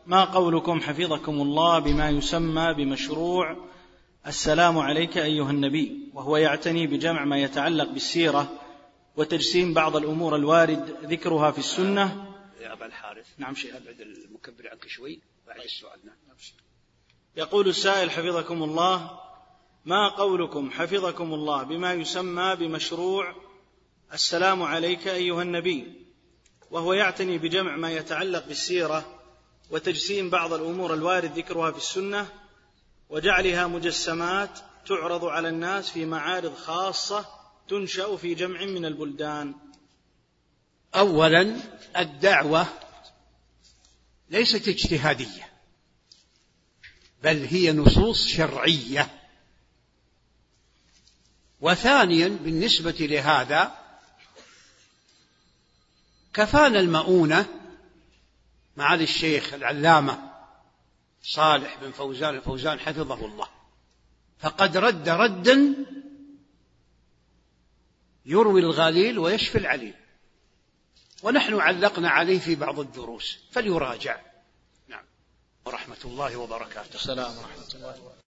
ما قولكم حفظكم الله بما يسمى بمشروع السلام عليك أيها النبي، وهو يعتني بجمع ما يتعلق بالسيرة وتجسيم بعض الأمور الوارد ذكرها في السنة؟ يا أبا الحارث. نعم شيخ. أبعد المكبر عنك شوي بعد السؤال. يقول السائل حفظكم الله: ما قولكم حفظكم الله بما يسمى بمشروع السلام عليك أيها النبي، وهو يعتني بجمع ما يتعلق بالسيرة وتجسيم بعض الأمور الوارد ذكرها في السنة وجعلها مجسمات تعرض على الناس في معارض خاصة تنشأ في جمع من البلدان؟ أولا، الدعوة ليست اجتهادية، بل هي نصوص شرعية. وثانيا، بالنسبة لهذا كفانا المؤونة معالي الشيخ العلامة صالح بن فوزان الفوزان حفظه الله، فقد رد ردا يروي الغليل ويشفي العليل، ونحن علقنا عليه في بعض الدروس فليراجع. نعم، ورحمة الله وبركاته. السلام ورحمة الله وبركاته.